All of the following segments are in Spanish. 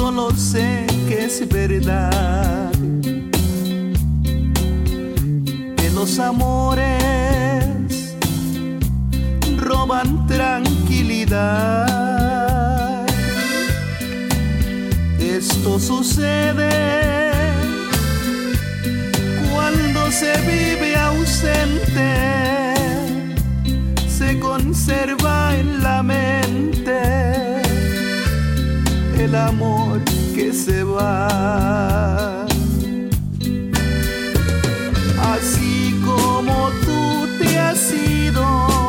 solo sé que es verdad, que los amores roban tranquilidad. Esto sucede cuando se vive ausente, se conserva en la mente el amor que se va. Así como tú te has ido,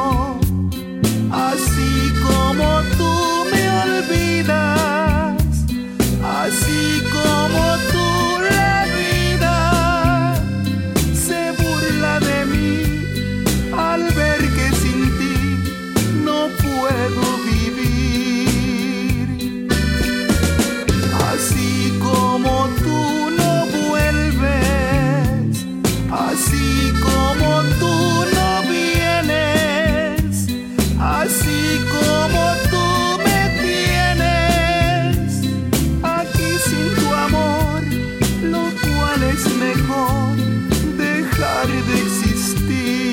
así como tú me olvidas, así como tú la vida se burla de mí al ver que sin ti no puedo vivir. Así como tú no vuelves, así como tú no vienes, así como tú me tienes aquí sin tu amor, lo cual es mejor dejar de existir.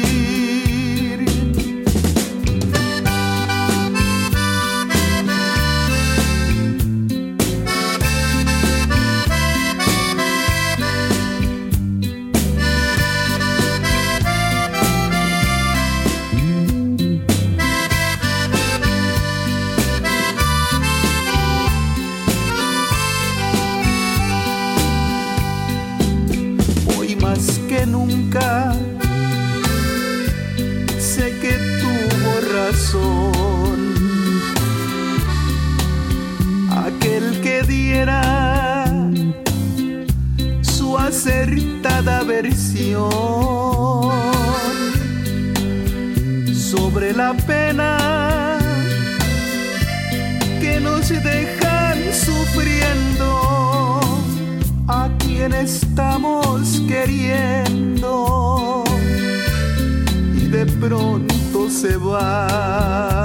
Hoy más que nunca sé que tuvo razón aquel que diera su acertada versión sobre la pena que nos dejan sufriendo a quien estamos queriendo y de pronto se va.